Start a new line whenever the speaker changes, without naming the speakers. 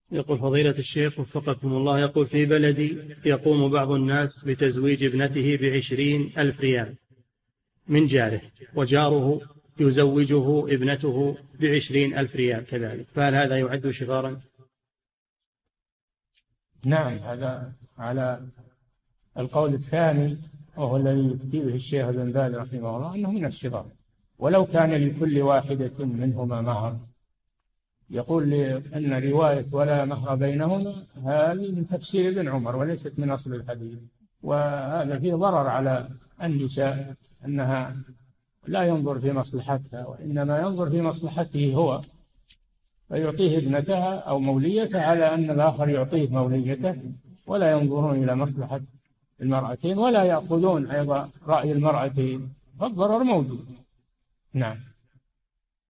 يقول فضيلة الشيخ وفقكم الله، يقول في بلدي يقوم بعض الناس بتزويج ابنته ب20,000 ريال من جاره، وجاره يزوجه ابنته ب20,000 ريال كذلك، فهل هذا يعد شغارا؟
نعم، هذا على القول الثاني، وهو الذي يفتي به الشيخ ابن باز رحمه الله، أنه من الشغار، ولو كان لكل واحدة منهما مهر. يقول أن رواية ولا مهر بينهما هذه من تفسير ابن عمر وليست من أصل الحديث، وهذا فيه ضرر على النساء، أنها لا ينظر في مصلحتها وإنما ينظر في مصلحته هو، فيعطيه ابنتها أو موليته على أن الآخر يعطيه موليته، ولا ينظرون إلى مصلحة المرأتين ولا يأخذون أيضا رأي المرأتين، فالضرر موجود. نعم.